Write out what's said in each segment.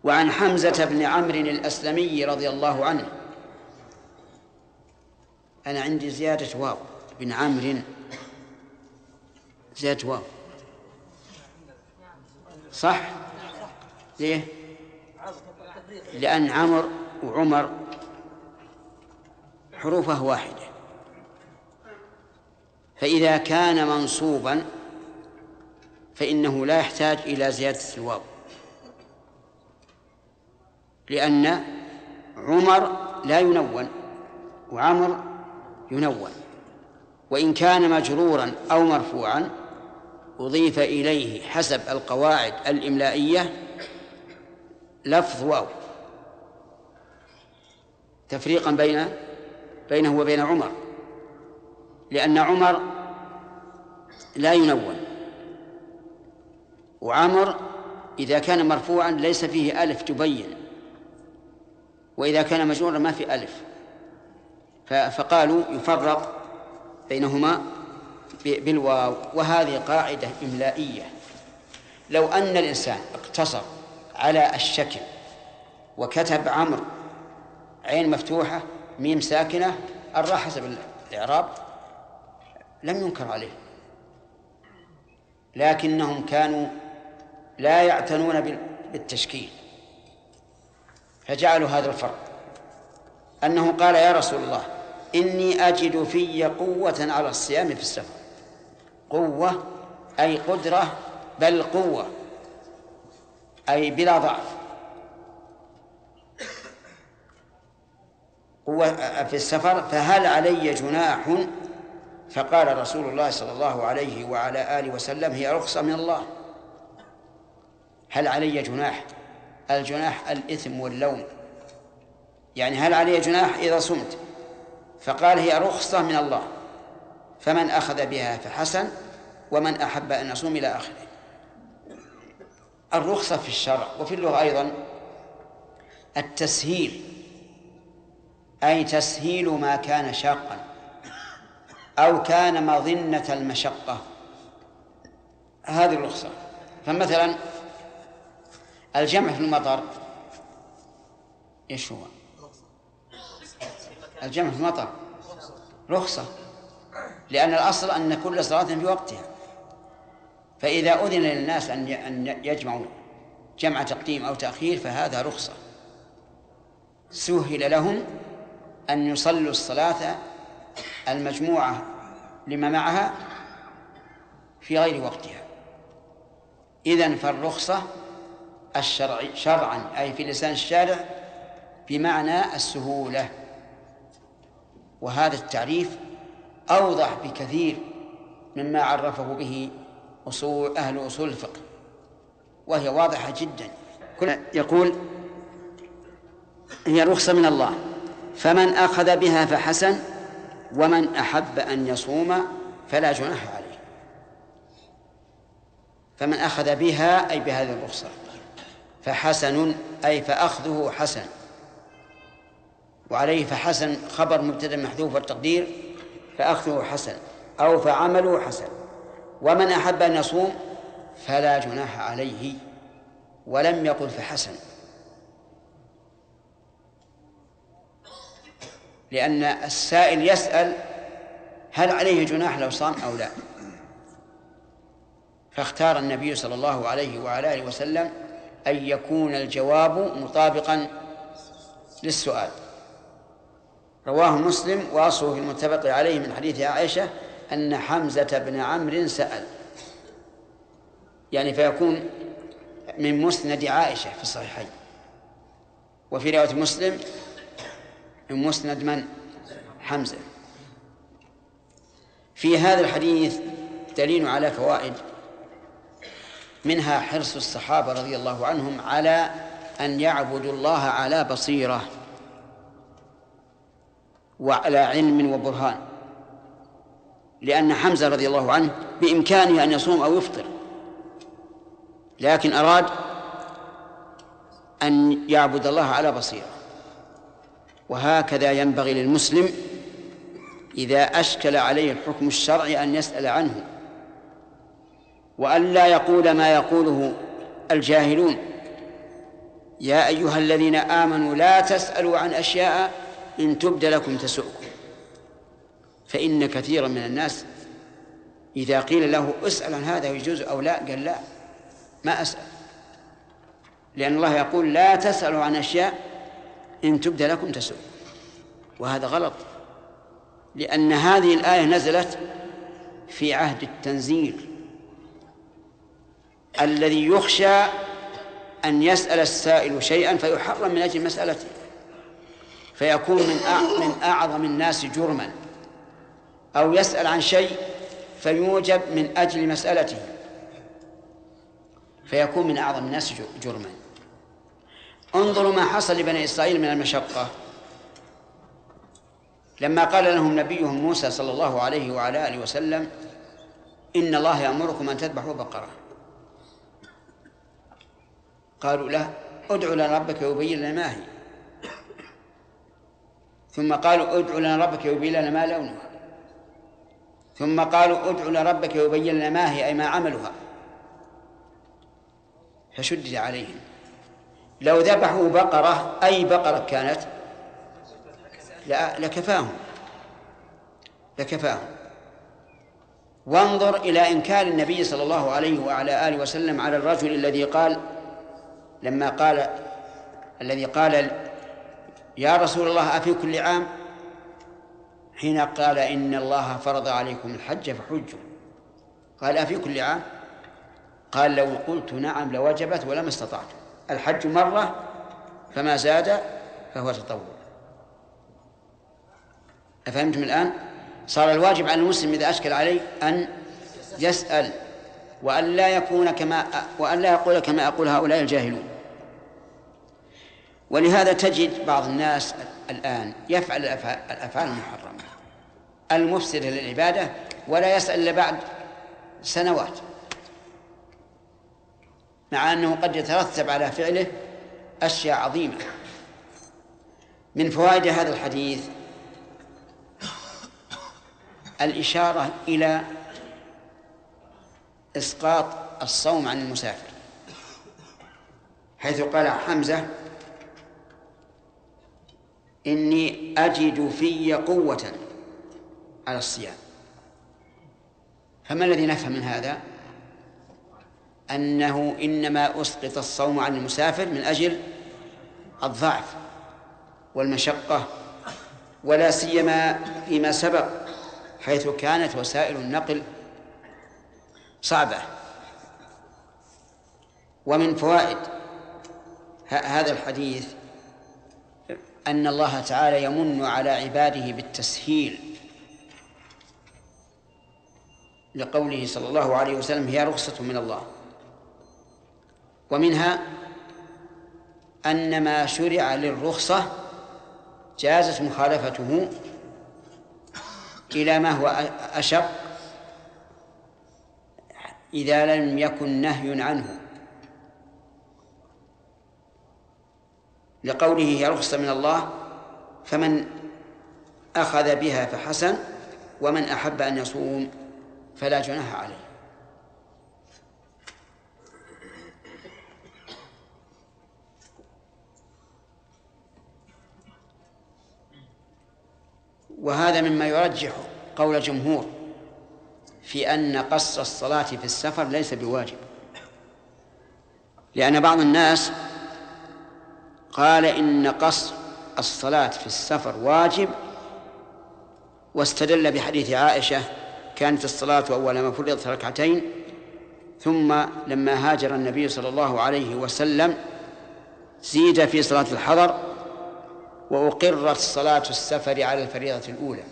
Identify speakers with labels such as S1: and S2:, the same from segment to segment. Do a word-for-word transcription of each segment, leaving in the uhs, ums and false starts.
S1: وعن حمزة بن عمرو الأسلمي رضي الله عنه. أنا عندي زيادة واو، بن عمرو زيادة واو، صح؟ ليه؟ لأن عمر وعمر حروفه واحدة، فإذا كان منصوبا فإنه لا يحتاج إلى زيادة الواو، لأن عمر لا ينون وعمر ينون. وإن كان مجرورا أو مرفوعا أضيف إليه حسب القواعد الإملائية لفظ واو تفريقا بين بينه وبين عمر، لأن عمر لا ينون، وعمر إذا كان مرفوعا ليس فيه ألف تبين، وإذا كان مجرورا ما في ألف، فقالوا يفرق بينهما بالواو. وهذه قاعدة إملائية. لو أن الإنسان اقتصر على الشكل وكتب عمرو عين مفتوحة ميم ساكنة الراء حسب الإعراب لم ينكر عليه، لكنهم كانوا لا يعتنون بالتشكيل فجعلوا هذا الفرق، أنه قال يا رسول الله إني أجد في قوة على الصيام في السفر. قوة أي قدرة، بل قوة أي بلا ضعف، قوة في السفر، فهل علي جناح؟ فقال رسول الله صلى الله عليه وعلى آله وسلم هي رخصة من الله. هل علي جناح؟ الجناح الإثم واللوم، يعني هل علي جناح إذا صمت؟ فقال هي رخصة من الله، فمن أخذ بها فحسن ومن أحب أن يصوم إلى آخره. الرخصة في الشرع وفي اللغة أيضا التسهيل، أي تسهيل ما كان شاقا أو كان مظنة المشقة، هذه الرخصة. فمثلا الجمع في المطر إيش هو؟ الجمع في المطر رخصة، لأن الأصل أن كل صلاة في وقتها، فإذا أذن للناس أن يجمعوا جمع تقديم أو تأخير فهذا رخصة، سهل لهم أن يصلوا الصلاة المجموعة لما معها في غير وقتها. إذن فالرخصة الشرعي شرعا أي في لسان الشارع بمعنى السهولة، وهذا التعريف أوضح بكثير مما عرفه به أصول أهل أصول الفقه، وهي واضحة جدا. يقول هي رخصة من الله، فمن أخذ بها فحسن ومن أحب أن يصوم فلا جناح عليه. فمن أخذ بها أي بهذه الرخصة، فحسن أي فأخذه حسن، وعليه فحسن خبر مبتدأ محذوف والتقدير فأخذه حسن أو فعمله حسن. ومن أحب أن يصوم فلا جناح عليه، ولم يقل فحسن، لأن السائل يسأل هل عليه جناح لو صام أو لا، فاختار النبي صلى الله عليه وعلى آله وسلم أن يكون الجواب مطابقا للسؤال. رواه مسلم وأصله في المتفق عليه من حديث عائشة أن حمزة بن عمرو سأل، يعني فيكون من مسند عائشة في الصحيحين. وفي رواية مسلم من مسند من؟ حمزة. في هذا الحديث دليل على فوائد، منها حرص الصحابة رضي الله عنهم على أن يعبدوا الله على بصيرة وعلى علم وبرهان، لأن حمزة رضي الله عنه بإمكانه أن يصوم أو يفطر، لكن أراد أن يعبد الله على بصيرة. وهكذا ينبغي للمسلم إذا أشكل عليه الحكم الشرعي أن يسأل عنه، وأن لا يقول ما يقوله الجاهلون يا أيها الذين آمنوا لا تسألوا عن أشياء إن تبد لكم تسؤكم، فإن كثيرا من الناس إذا قيل له اسأل عن هذا يجوز أو لا قال لا ما أسأل، لأن الله يقول لا تسألوا عن أشياء إن تبد لكم تسؤكم، وهذا غلط، لأن هذه الآية نزلت في عهد التنزيل الذي يخشى أن يسأل السائل شيئا فيحرم من أجل مسألته، فيكون من من أعظم الناس جرما، أو يسأل عن شيء فيوجب من أجل مسألته فيكون من أعظم الناس جرما. انظروا ما حصل لبني إسرائيل من المشقة لما قال لهم نبيهم موسى صلى الله عليه وعلى آله وسلم إن الله يأمركم أن تذبحوا بقرة. قالوا له ادع لنا ربك يبين لنا ما هي، ثم قالوا ادع لنا ربك يبين لنا ما لونها، ثم قالوا ادع لنا ربك يبين لنا ما هي أي ما عملها، فشدد عليهم. لو ذبحوا بقرة أي بقرة كانت لكفاهم لكفاهم وانظر إلى إنكار النبي صلى الله عليه وعلى آله وسلم على الرجل الذي قال لما قال الذي قال يا رسول الله أفي كل عام، حين قال إن الله فرض عليكم الحج فحجوا، قال أفي كل عام؟ قال لو قلت نعم لوجبت ولما استطعت، الحج مرة فما زاد فهو تطوع. أفهمتم الآن؟ صار الواجب على المسلم إذا أشكل عليه أن يسأل وأن لا يكون كما وأن لا يقول كما يقول هؤلاء الجاهلون. ولهذا تجد بعض الناس الآن يفعل الأفعال المحرمة المفسدة للعبادة ولا يسأل إلا بعد سنوات، مع أنه قد يترتب على فعله أشياء عظيمة. من فوائد هذا الحديث الإشارة إلى إسقاط الصوم عن المسافر، حيث قال حمزة إني أجد في قوة على الصيام. فما الذي نفهم من هذا؟ أنه إنما أسقط الصوم عن المسافر من أجل الضعف والمشقة، ولا سيما فيما سبق حيث كانت وسائل النقل صعبة. ومن فوائد هذا الحديث أن الله تعالى يمن على عباده بالتسهيل، لقوله صلى الله عليه وسلم هي رخصة من الله. ومنها أن ما شرع للرخصة جازت مخالفته إلى ما هو أشق إذا لم يكن نهي عنه، لقوله هي رخصة من الله فمن أخذ بها فحسن ومن أحب أن يصوم فلا جناح عليه. وهذا مما يرجح قول الجمهور في أن قصر الصلاة في السفر ليس بواجب، لأن بعض الناس قال إن قصر الصلاة في السفر واجب، واستدل بحديث عائشة كانت الصلاة أول ما فرضت ركعتين، ثم لما هاجر النبي صلى الله عليه وسلم زيد في صلاة الحضر وأقرت صلاة السفر على الفريضة الأولى.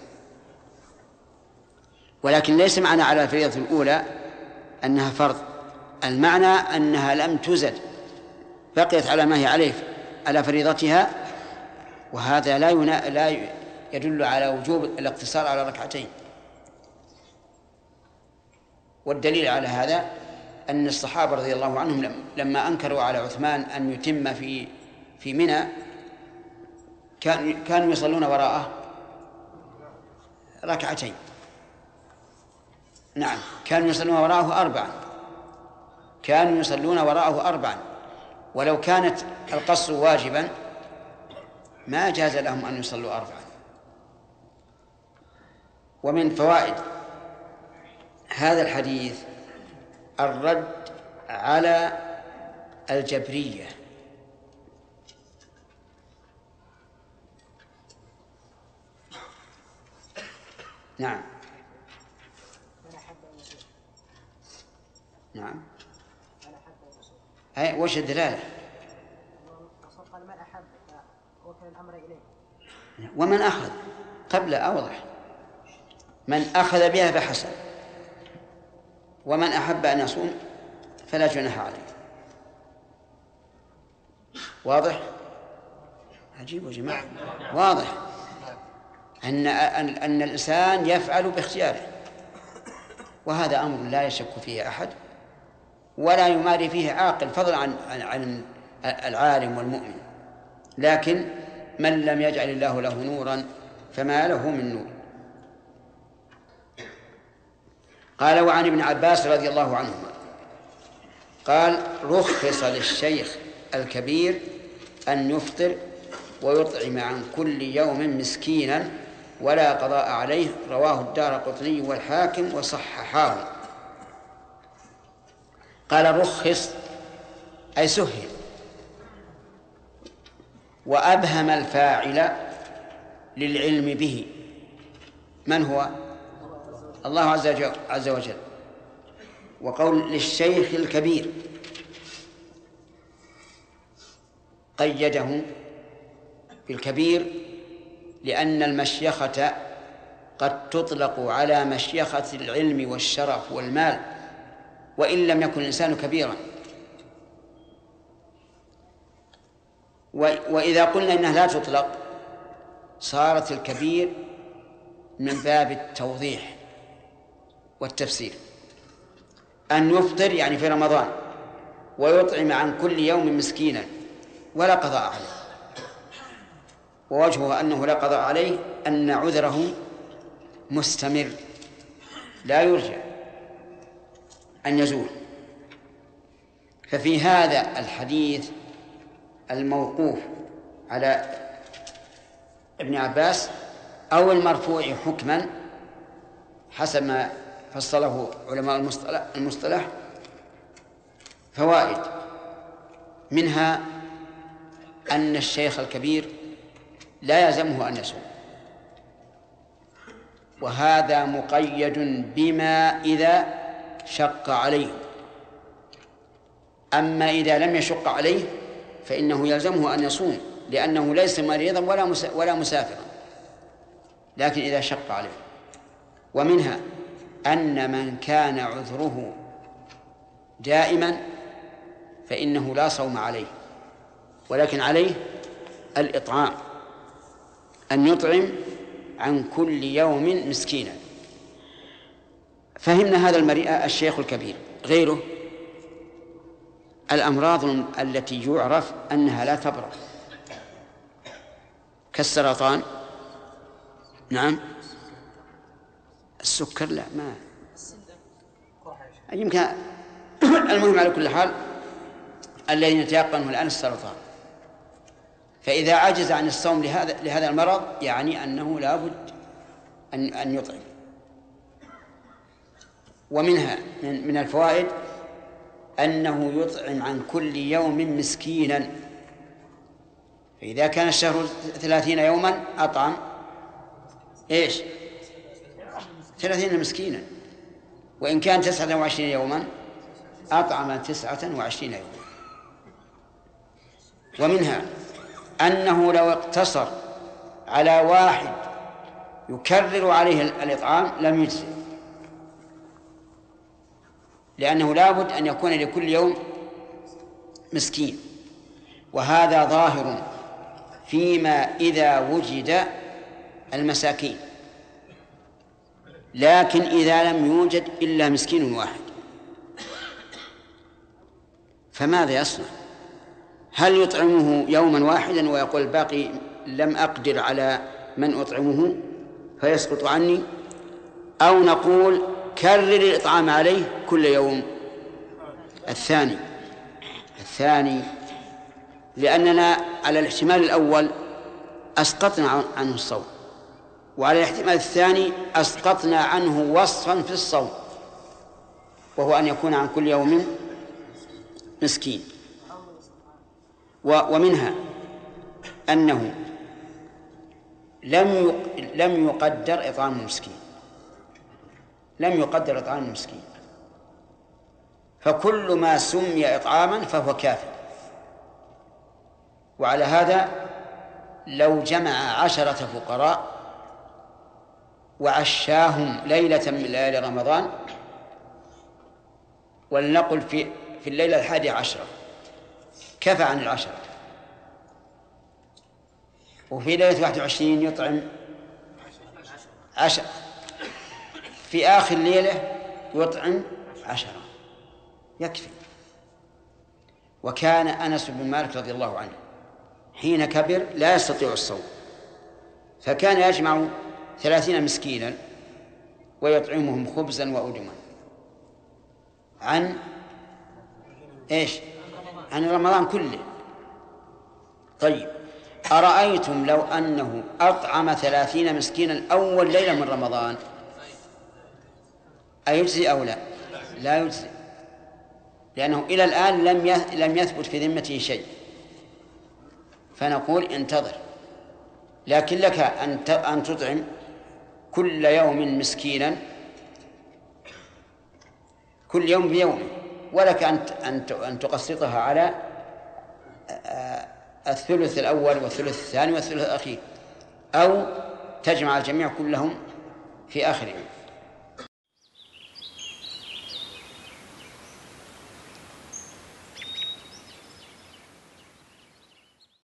S1: ولكن ليس معنى على الفريضة الأولى أنها فرض، المعنى أنها لم تزد، بقيت على ما هي عليه على فريضتها، وهذا لا ينا... لا يدل على وجوب الاقتصار على ركعتين. والدليل على هذا أن الصحابة رضي الله عنهم لما أنكروا على عثمان أن يتم في في منى كان كانوا يصلون وراءه ركعتين. نعم، كانوا يصلون وراءه أربعا كانوا يصلون وراءه أربعا ولو كانت القصر واجبا ما جاز لهم أن يصلوا أربعا. ومن فوائد هذا الحديث الرد على الجبرية. نعم نعم أي وش الدلالة؟
S2: قال من أحب وكل الأمر إليه.
S1: ومن أخذ قبل أوضح، من أخذ بها فحسن، ومن أحب أن يصوم فلا جناح عليه. واضح؟ عجيب يا جماعة، واضح أن أن الإنسان يفعل باختياره، وهذا أمر لا يشك فيه أحد ولا يماري فيه عاقل فضلا عن عن العالم والمؤمن. لكن من لم يجعل الله له نورا فما له من نور. قال: وعن ابن عباس رضي الله عنهما قال: رخص للشيخ الكبير أن يفطر ويطعم عن كل يوم مسكينا ولا قضاء عليه. رواه الدارقطني والحاكم وصححاه. قال: رخص أي سهل، وأبهم الفاعل للعلم به. من هو؟ الله عز وجل. وقول للشيخ الكبير قيده بالكبير لأن المشيخة قد تطلق على مشيخة العلم والشرف والمال وإن لم يكن الإنسان كبيرا. وإذا قلنا إنها لا تطلق صارت الكبير من باب التوضيح والتفسير. أن يفطر يعني في رمضان ويطعم عن كل يوم مسكينا ولا قضاء عليه. ووجهه أنه لا قضاء عليه أن عذره مستمر لا يرجع أن يزول. ففي هذا الحديث الموقوف على ابن عباس أو المرفوع حكما حسب ما فصله علماء المصطلح فوائد. منها أن الشيخ الكبير لا يلزمه أن يصوم، وهذا مقيد بما إذا شق عليه. أما إذا لم يشق عليه فإنه يلزمه أن يصوم لأنه ليس مريضا ولا ولا مسافرا، لكن إذا شق عليه. ومنها أن من كان عذره دائما فإنه لا صوم عليه، ولكن عليه الإطعام، أن يطعم عن كل يوم مسكينا. فهمنا هذا المريء الشيخ الكبير. غيره الأمراض التي يعرف أنها لا تبرأ كالسرطان. نعم السكر لا ما يمكن. المهم على كل حال الذي نتيقنه الآن السرطان. فإذا عجز عن الصوم لهذا لهذا المرض يعني أنه لا بد أن أن يطعم. ومنها من, من الفوائد أنه يطعم عن كل يوم مسكينا. فإذا كان الشهر ثلاثين يوما أطعم إيش ثلاثين مسكينا، وإن كان تسعة وعشرين يوما أطعم تسعة وعشرين يوما. ومنها أنه لو اقتصر على واحد يكرر عليه الإطعام لم يجزئ، لأنه لا بد أن يكون لكل يوم مسكين. وهذا ظاهر فيما إذا وجد المساكين، لكن إذا لم يوجد إلا مسكين واحد فماذا يصنع؟ هل يطعمه يوما واحدا ويقول باقي لم أقدر على من أطعمه فيسقط عني، أو نقول كرر الإطعام عليه كل يوم؟ الثاني الثاني لأننا على الاحتمال الأول أسقطنا عنه الصوم، وعلى الاحتمال الثاني أسقطنا عنه وصفا في الصوم، وهو أن يكون عن كل يوم مسكين. ومنها أنه لم لم يقدر إطعام المسكين، لم يقدر إطعام المسكين، فكل ما سمي إطعاما فهو كافٍ. وعلى هذا لو جمع عشرة فقراء وعشاهم ليلة من ليالي رمضان، ولنقل في في الليلة الحادية عشرة، كفى عن العشرة. وفي ليلة واحد وعشرين يطعم عشرة، في آخر ليلة يطعم عشرة، يكفي. وكان أنس بن مالك رضي الله عنه حين كبر لا يستطيع الصوم، فكان يجمع ثلاثين مسكينا ويطعمهم خبزا وأدما عن إيش؟ عن رمضان كله. طيب، أرأيتم لو أنه أطعم ثلاثين مسكينا أول ليلة من رمضان أيجزي أو لا؟ لا يجزي، لأنه إلى الآن لم لم يثبت في ذمته شيء، فنقول انتظر. لكن لك أن أن تطعم كل يوم مسكينا، كل يوم بيوم، ولك أن أن تقسطها على الثلث الأول والثلث الثاني والثلث الأخير، أو تجمع الجميع كلهم في آخر يوم.